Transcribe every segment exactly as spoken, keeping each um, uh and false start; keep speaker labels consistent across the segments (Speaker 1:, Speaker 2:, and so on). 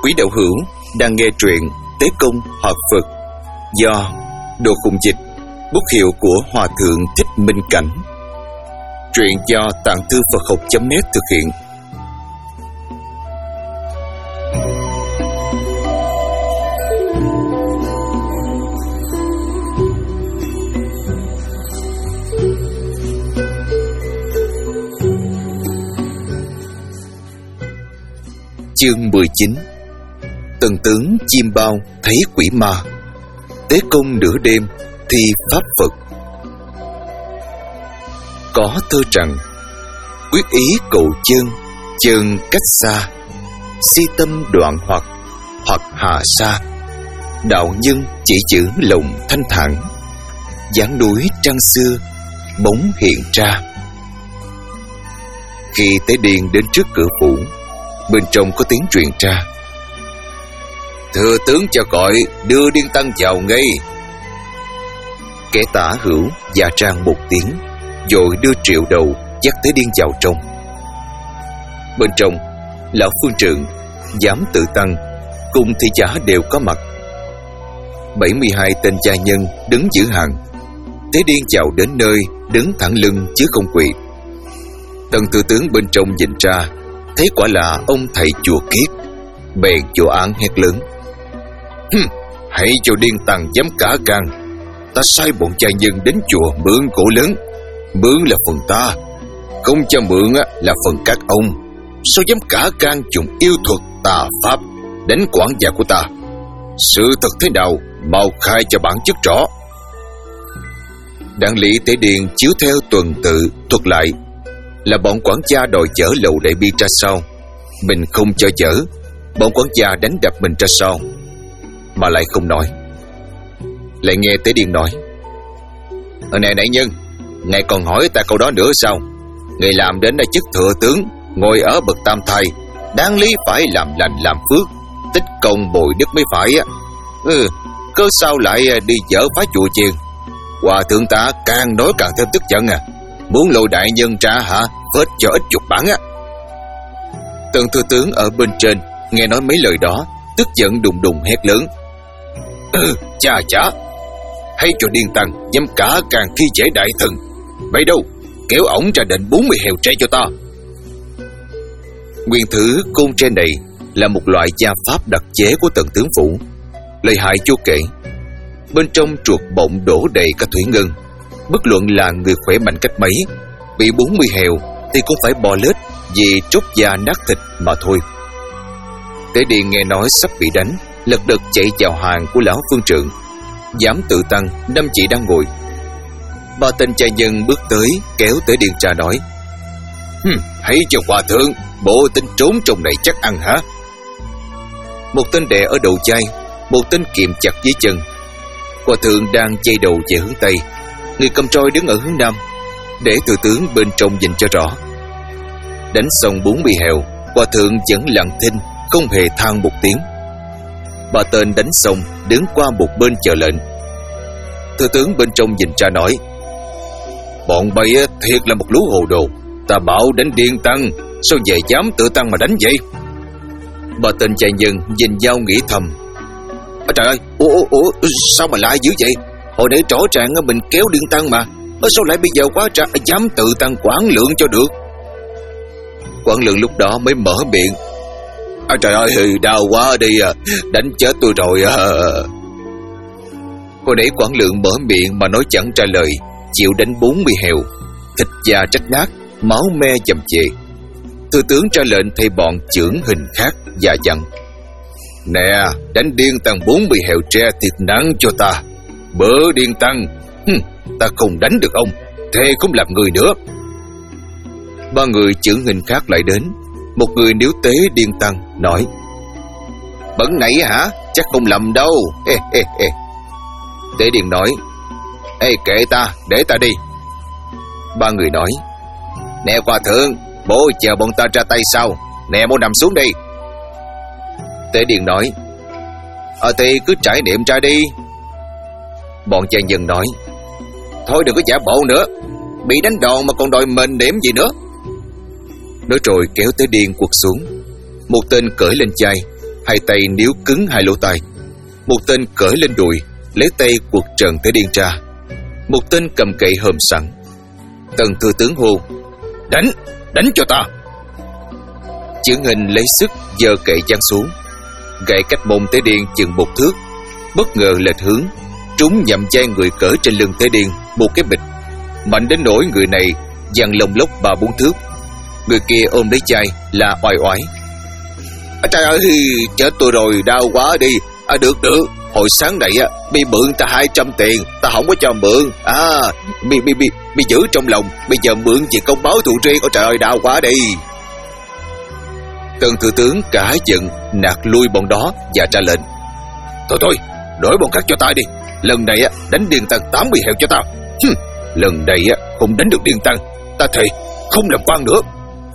Speaker 1: Quý đạo hữu đang nghe truyện Tế Công Hợp Phật do Đồ Khùng Dịch, bút hiệu của Hòa Thượng Thích Minh Cảnh. Truyện do Tạng Thư Phật Học chấm net thực hiện. Chương mười chín. Tần tướng chim bao thấy quỷ ma, tế công nửa đêm thi pháp Phật. Có thơ rằng: quyết ý cầu chân, chân cách xa, si tâm đoạn hoặc, hoặc hạ xa. Đạo nhân chỉ giữ lòng thanh thản, dáng núi trăng xưa, bóng hiện ra. Khi Tế Điền đến trước cửa phủ, bên trong có tiếng truyền ra: thưa tướng cho gọi đưa Điên Tăng vào ngay. Kẻ tả hữu dạ trang một tiếng, rồi đưa triệu đầu dắt Tế Điên vào trong. Bên trong, lão phương trượng, giám tự tăng cùng thị giả đều có mặt. bảy mươi hai tên gia nhân đứng giữ hàng. Tế Điên vào đến nơi, đứng thẳng lưng chứ không quỳ. Tần thừa tướng bên trong nhìn ra, thấy quả là ông thầy chùa Kiết, bèn chỗ án hét lớn: Hừm, hãy cho Điên Tăng dám cả gan. Ta sai bọn gia nhân đến chùa mượn cổ lớn. Mượn là phần ta, không cho mượn là phần các ông. Sao dám cả gan dùng yêu thuật tà pháp đánh quản gia của ta? Sự thật thế nào, mau khai cho bản chức rõ. Đặng lý Tế Điền chiếu theo tuần tự thuật lại là bọn quản gia đòi chở lầu đại bi ra sau, mình không cho chở. Bọn quản gia đánh đập mình ra sau, mà lại không nói. Lại nghe Tế Điền nói: Ở này đại nhân, ngài còn hỏi ta câu đó nữa sao? Ngài làm đến là chức thừa tướng, ngồi ở bậc tam thai, đáng lý phải làm lành làm phước, tích công bồi đức mới phải á. Ừ, cớ sao lại đi dở phá chùa chiền? Hòa thượng ta càng nói càng thêm tức giận à. Muốn lôi đại nhân ra hả? Phết cho ít chục bản á. Tần thừa tướng ở bên trên nghe nói mấy lời đó, tức giận đùng đùng hét lớn: Ừ, chà chà, hay cho Điên Tăng dám cả càng khi dễ đại thần. Vậy đâu, kéo ổng ra đền bốn mươi heo tre cho ta. Nguyên thứ côn tre này là một loại gia pháp đặc chế của Tần tướng phủ, lợi hại vô kể. Bên trong chuột bọng đổ đầy cả thủy ngân. Bất luận là người khỏe mạnh cách mấy, bị bốn mươi heo thì cũng phải bò lết vì trút da nát thịt mà thôi. Tế Điền nghe nói sắp bị đánh, lật đật chạy vào hàng của lão phương trượng. Giám tự tăng năm chị đang ngồi. Ba tên cha nhân bước tới kéo Tế Điền ra nói: Hừm, hãy cho hòa thượng, bộ tên trốn trong này chắc ăn hả? Một tên đè ở đầu chai, một tên kiệm chặt dưới chân. Hòa thượng đang chây đầu về hướng Tây, người cầm trôi đứng ở hướng Nam, để thừa tướng bên trong nhìn cho rõ. Đánh xong bốn mươi heo, hòa thượng vẫn lặng thinh, không hề than một tiếng. Ba tên đánh xong đứng qua một bên chờ lệnh. Thừa tướng bên trong nhìn ra nói: Bọn bay thiệt là một lũ hồ đồ. Ta bảo đánh Điên Tăng, sao về dám tự tăng mà đánh vậy? Ba tên trai nhân nhìn nhau nghĩ thầm: À, trời ơi, ủa, ủa, ủa, sao mà lại dữ vậy? Hồi nãy rõ ràng mình kéo Điên Tăng mà, sao lại bây giờ quá ra dám tự tăng quản lượng cho được? Quản lượng lúc đó mới mở miệng: À, trời ơi, đau quá đi à, đánh chết tôi rồi à. Hồi nãy quản lượng mở miệng mà nói chẳng trả lời, chịu đánh bốn mươi heo, thịt da rách nát, máu me dầm chề. Thừa tướng ra lệnh thay bọn chưởng hình khác và dặn: Nè, đánh Điên Tăng bốn mươi heo tre thiệt nặng cho ta. Bớ Điên Tăng, hừm, ta không đánh được ông, thề không làm người nữa. Ba người chưởng hình khác lại đến. Một người níu tế Điên Tăng nói: Bẩn nãy hả? Chắc không lầm đâu. Ê, ê, ê. Tế Điền nói: Ê, kệ ta, để ta đi. Ba người nói: Nè hòa thượng, bố chờ bọn ta ra tay sau. Nè bố nằm xuống đi. Tế Điền nói: Ờ thì cứ trải niệm ra đi. Bọn cha nhân nói: Thôi đừng có giả bộ nữa, bị đánh đòn mà còn đòi mệnh điểm gì nữa. Nói rồi kéo Tế Điền quật xuống. Một tên cởi lên chai, hai tay níu cứng hai lỗ tai. Một tên cởi lên đùi, lấy tay quật Trần Thế Điên ra. Một tên cầm gậy hòm sẵn. Tần thừa tướng hô: Đánh, đánh cho ta. Chưởng Hình lấy sức giơ gậy giăng xuống. Gậy cách mông Thế Điên chừng một thước, bất ngờ lệch hướng, trúng nhằm vai người cởi trên lưng Thế Điên một cái bịch, mạnh đến nỗi người này giằng lông lốc ba bốn thước. Người kia ôm lấy chai là oai oái: À, trời ơi, chết tôi rồi, đau quá đi. À, được được, hồi sáng này á, mi mượn ta hai trăm tiền, ta không có cho mượn. À, mi mi mi mi giữ trong lòng, bây giờ mượn vì công báo thù riêng. Ôi trời ơi, đau quá đi. Tần thừa tướng cả giận nạt lui bọn đó và ra lệnh: Thôi thôi, đổi bọn khác cho ta đi. Lần này á, đánh Điền Tăng tám mươi heo cho ta. Hừm, lần này á, không đánh được Điền Tăng, ta thề không làm quan nữa.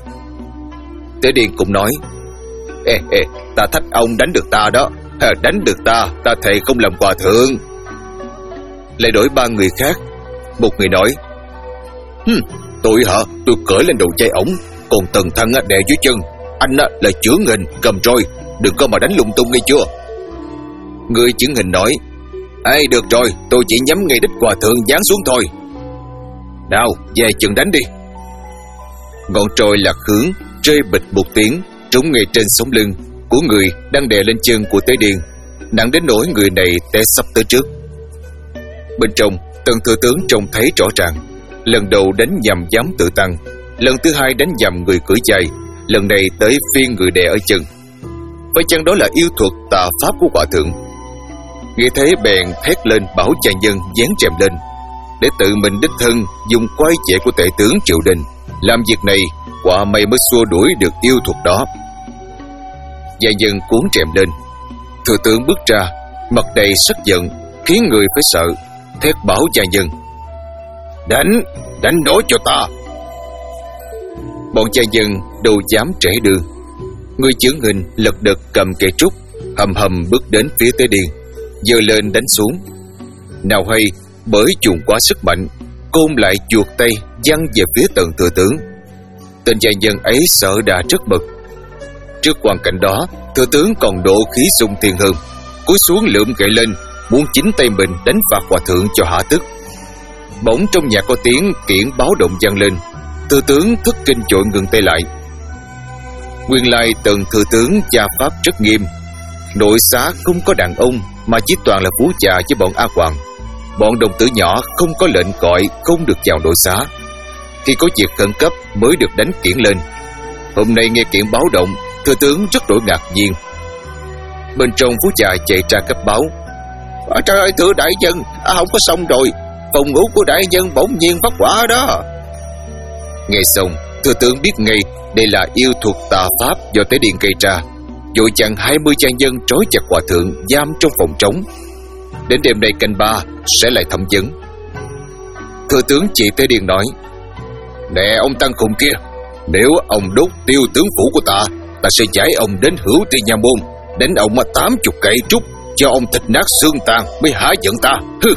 Speaker 1: Thế Điền cũng nói: Ê ê, ta thách ông đánh được ta đó. À, đánh được ta, ta thề không làm hòa thượng. Lại đổi ba người khác. Một người nói: Hừm, tôi hả, tôi cởi lên đầu chai ổng, còn Tần Thăng á, đè dưới chân. Anh á, là Chưởng Hình cầm roi, đừng có mà đánh lung tung nghe chưa. Người Chưởng Hình nói: Ê, được rồi, tôi chỉ nhắm ngay đích hòa thượng giáng xuống thôi. Nào, về chừng đánh đi. Ngọn trôi lạc hướng, rơi bịch một tiếng, trúng ngay trên sống lưng của người đang đè lên chân của Tế Điên, nặng đến nỗi người này té sắp tới trước. Bên trong, Tần thừa tướng trông thấy rõ ràng. Lần đầu đánh nhầm dám tự tăng, lần thứ hai đánh nhầm người cưỡi chai, lần này tới phiên người đè ở chân. Phải chăng đó là yêu thuật tà pháp của hòa thượng? Nghe thế bèn thét lên bảo cha nhân dán rèm lên, để tự mình đích thân dùng quái vệ của tể tướng Triệu Đình làm việc này, quả may mới xua đuổi được yêu thuật đó. Gia nhân cuốn rèm lên. Thừa tướng bước ra, mặt đầy sắc giận, khiến người phải sợ, thét bảo gia nhân: Đánh, đánh nổi cho ta. Bọn gia nhân đâu dám trễ đường. Người Chưởng Hình lật đật cầm cây trúc, hầm hầm bước đến phía Tế Điên, giơ lên đánh xuống. Nào hay bởi dùng quá sức mạnh, côn lại chuột tay văng về phía Tần thừa tướng. Tên gia nhân ấy sợ đã rất bực. Trước hoàn cảnh đó, thừa tướng còn độ khí sung thiên hơn, cúi xuống lượm gậy lên, muốn chính tay mình đánh phạt hòa thượng cho hả tức. Bỗng trong nhà có tiếng kiển báo động vang lên. Thừa tướng thất kinh vội ngừng tay lại. Nguyên lai Tần thừa tướng gia pháp rất nghiêm, nội xá không có đàn ông mà chỉ toàn là phú già với bọn A Hoàng. Bọn đồng tử nhỏ không có lệnh gọi không được vào nội xá, khi có việc khẩn cấp mới được đánh kiển lên. Hôm nay nghe kiển báo động, thừa tướng rất đổi ngạc nhiên. Bên trong phú già chạy ra cấp báo: À, trời ơi, thưa đại nhân, à, không có xong rồi, phòng ngủ của đại nhân bỗng nhiên phát hỏa đó. Nghe xong, thừa tướng biết ngay đây là yêu thuật tà pháp do Tế Điên gây ra, vội chặn hai mươi gia nhân trói chặt hòa thượng giam trong phòng trống. Đến đêm nay canh ba sẽ lại thẩm vấn. Thừa tướng chỉ Tế Điên nói: Nè ông tăng khùng kia, nếu ông đốt tiêu tướng phủ của ta, ta sẽ giải ông đến Hữu Ti Nha Môn, đánh ông mà tám chục cây trúc, cho ông thịt nát xương tàn mới hả giận ta. Hừ.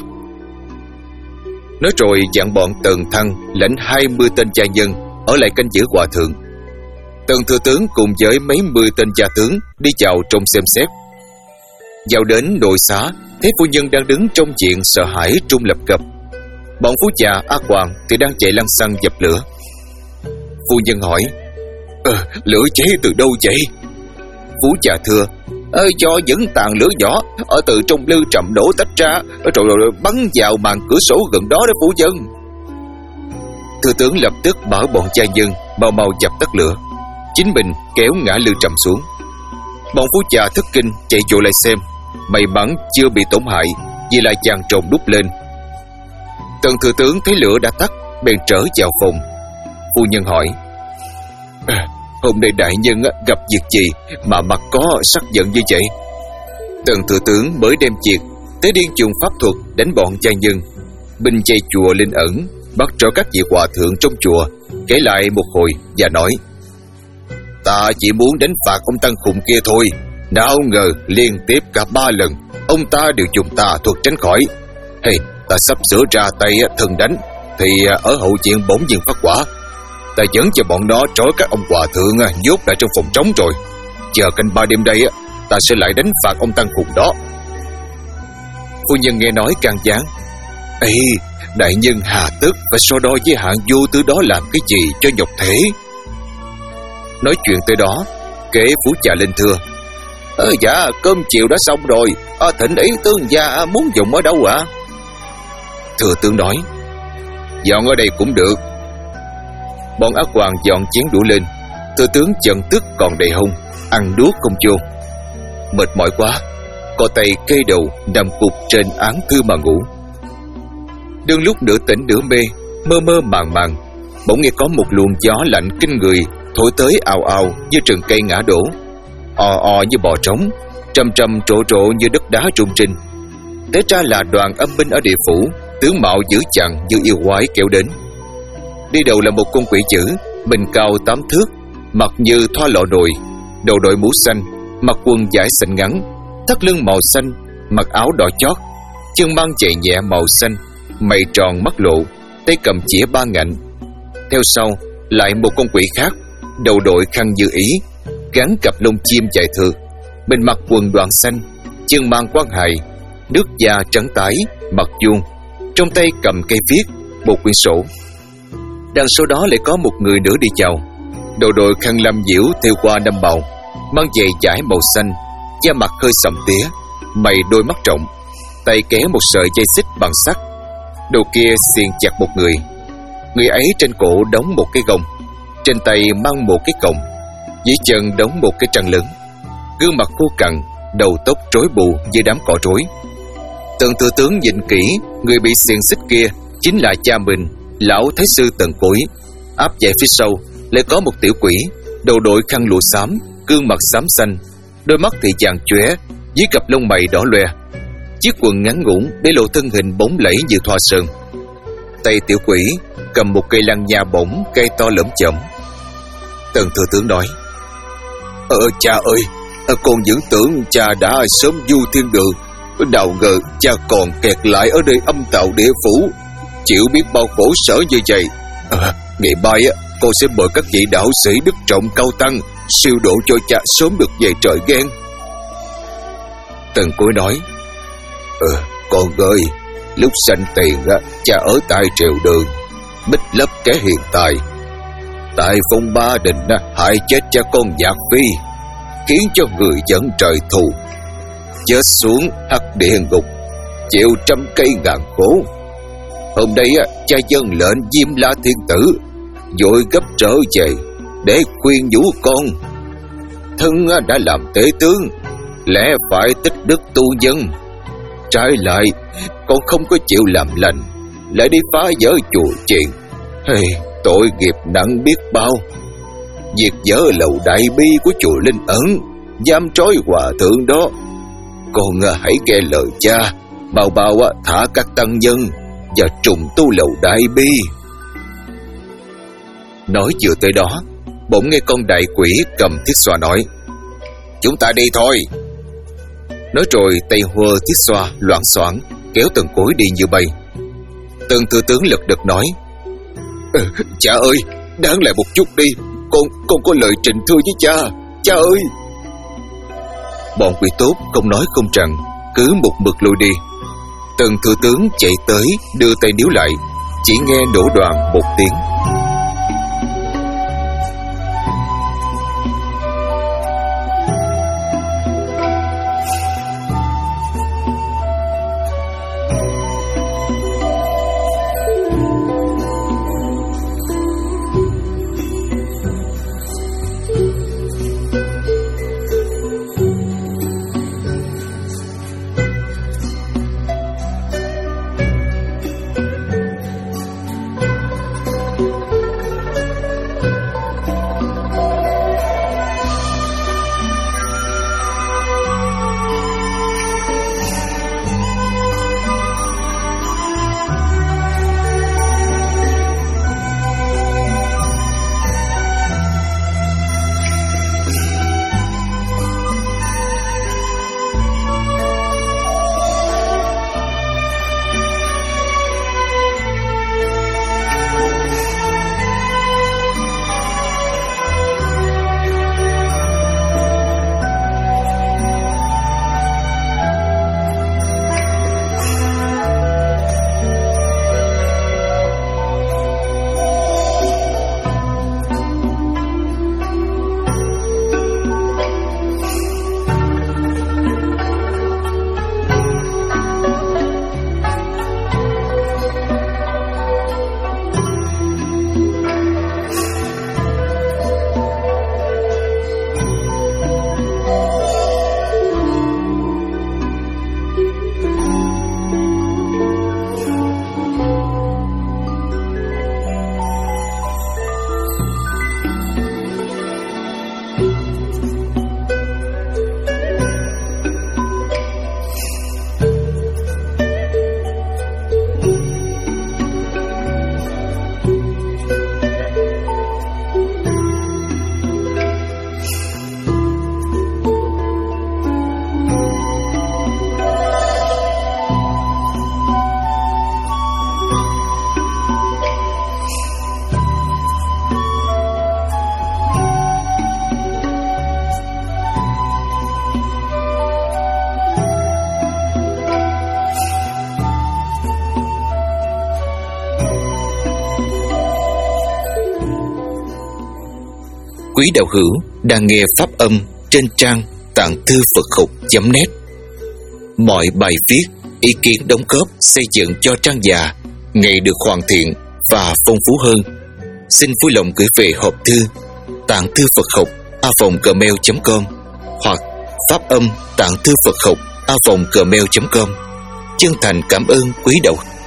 Speaker 1: Nói rồi dặn bọn Tần Thăng lãnh hai mươi tên gia nhân ở lại canh giữ hòa thượng. Tần thừa tướng cùng với mấy mươi tên gia tướng đi vào trong xem xét. Vào đến nội xá, thấy phu nhân đang đứng trong diện sợ hãi trung lập cập. Bọn phú già A Hoàng thì đang chạy lăng xăng dập lửa. Phu nhân hỏi: Ờ, lửa cháy từ đâu vậy? Phú già thưa: Ờ, do những tàn lửa nhỏ ở từ trong lư trầm đổ tách ra, rồi, rồi, rồi bắn vào màn cửa sổ gần đó đó phu nhân. Thừa tướng lập tức bảo bọn gia nhân mau mau dập tắt lửa, chính mình kéo ngã lư trầm xuống. Bọn phú già thất kinh chạy vội lại xem, may mắn chưa bị tổn hại, vì là chàng trồn đúc lên. Tần thừa tướng thấy lửa đã tắt, bèn trở vào phòng. Phu nhân hỏi: À, hôm nay đại nhân gặp việc gì mà mặt có sắc giận như vậy? Tần thừa tướng mới đem việc Tế Điên dùng pháp thuật đánh bọn gia nhân, binh dây chùa linh ẩn, bắt rõ các vị hòa thượng trong chùa, kể lại một hồi và nói: Ta chỉ muốn đánh phạt ông tăng khùng kia thôi, nào ngờ liên tiếp cả ba lần ông ta đều dùng tà thuật tránh khỏi. Hey, ta sắp sửa ra tay thần đánh, thì ở hậu viện bỗng dưng phát quả. Ta dẫn cho bọn nó trói các ông hòa thượng nhốt lại trong phòng trống rồi. Chờ canh ba đêm đây ta sẽ lại đánh phạt ông tăng khùng đó. Phu nhân nghe nói can gián: Ê, đại nhân hà tất phải so đo với hạng vô tư đó làm cái gì cho nhọc thể. Nói chuyện tới đó, Kế Phú Trà lên thưa: Ờ, dạ, cơm chiều đã xong rồi. À, thỉnh ý tướng gia muốn dùng ở đâu ạ? À? Thừa tướng nói: Dọn ở đây cũng được. Bọn ác quan dọn chén đũa lên. Thừa tướng giận tức còn đầy hung, ăn đuốc không vô. Mệt mỏi quá, co tay kê đầu nằm cục trên án thư mà ngủ. Đương lúc nửa tỉnh nửa mê, mơ mơ màng màng, bỗng nghe có một luồng gió lạnh kinh người thổi tới ào ào như rừng cây ngã đổ, o o như bò trống, trầm trầm trộ trộ như đất đá rung rinh. Té ra là đoàn âm binh ở địa phủ, tướng mạo dữ chặn như yêu quái kéo đến. Đi đầu là một con quỷ dữ, mình cao tám thước, mặt như thoa lọ nồi, đầu đội mũ xanh, mặc quần vải xanh ngắn, thắt lưng màu xanh, mặc áo đỏ chót, chân mang giày nhẹ màu xanh, mày tròn mắt lộ, tay cầm chĩa ba ngạnh. Theo sau lại một con quỷ khác, đầu đội khăn như ý, gắn cặp lông chim dài thưa, bên mặc quần đoàn xanh, chân mang quan hài, nước da trắng tái, mặt vuông, trong tay cầm cây viết, một quyển sổ. Đằng sau đó lại có một người nữa đi chào, đầu đội khăn lam diễu thêu qua năm bào, mang giày vải màu xanh, da mặt hơi sậm tía, mày đôi mắt rộng, tay kéo một sợi dây xích bằng sắt. Đầu kia xiềng chặt một người. Người ấy trên cổ đóng một cái gông, trên tay mang một cái còng, dưới chân đóng một cái trăng lớn. Gương mặt khô cằn, đầu tóc rối bù như đám cỏ rối. Tần thừa tướng nhìn kỹ, người bị xiềng xích kia chính là cha mình, lão thái sư Tần Cối. Áp giải phía sau lại có một tiểu quỷ, đầu đội khăn lụa xám, gương mặt xám xanh, đôi mắt thì vàng chóe, dưới cặp lông mày đỏ loe. Chiếc quần ngắn ngủn để lộ thân hình bóng lẫy như thoa sơn. Tay tiểu quỷ cầm một cây lăng nha bổng, cây to lởm chởm. Tần thừa tướng nói: Ờ cha ơi, con vẫn tưởng cha đã sớm du thiên đường, nào ngờ cha còn kẹt lại ở nơi âm tào địa phủ, chịu biết bao khổ sở như vậy. À, ngày mai con sẽ mời các vị đạo sĩ đức trọng cao tăng siêu độ cho cha sớm được về trời ghen. Tần Cối nói: Ờ, con ơi, lúc sanh tiền cha ở tại triều đường, bích lấp kẻ hiện tài. Tại Phong Ba Đình hại chết cha con Nhạc Phi, khiến cho người dẫn trời thù, chết xuống hắc địa ngục, chịu trăm cây ngàn khổ. Hôm nay cha dân lệnh Diêm La Thiên Tử vội gấp trở về để khuyên nhủ con. Thân đã làm tế tướng, lẽ phải tích đức tu nhân. Trái lại con không có chịu làm lành, lại đi phá vỡ chùa chiền. Hey, tội nghiệp nặng biết bao. Việc dỡ lầu đại bi của chùa Linh Ẩn, giam trói hòa thượng đó. Con hãy nghe lời cha, bao bao thả các tăng nhân và trùng tu lầu đại bi. Nói vừa tới đó, bỗng nghe con đại quỷ cầm thiết xoa nói: Chúng ta đi thôi. Nói rồi tay hơ thiết xoa loạng xoảng kéo Tần Cối đi như bay. Tần thừa tướng lật đật nói: ừ, Cha ơi, đáng lại một chút đi, Con con có lời trình thưa với cha. Cha ơi. Bọn quỷ tốt không nói không rằng, cứ một mực lùi đi. Tần thừa tướng chạy tới đưa tay níu lại, chỉ nghe nổ đoàng một tiếng. quý đạo hữu đang nghe pháp âm trên trang tạng thư Phật học chấm net. Mọi bài viết, ý kiến đóng góp xây dựng cho trang già ngày được hoàn thiện và phong phú hơn. Xin vui lòng gửi về hộp thư tạng thư Phật học a vòng gmail chấm com hoặc pháp âm tạng thư Phật học a vòng gmail chấm com. Chân thành cảm ơn quý đạo hữu.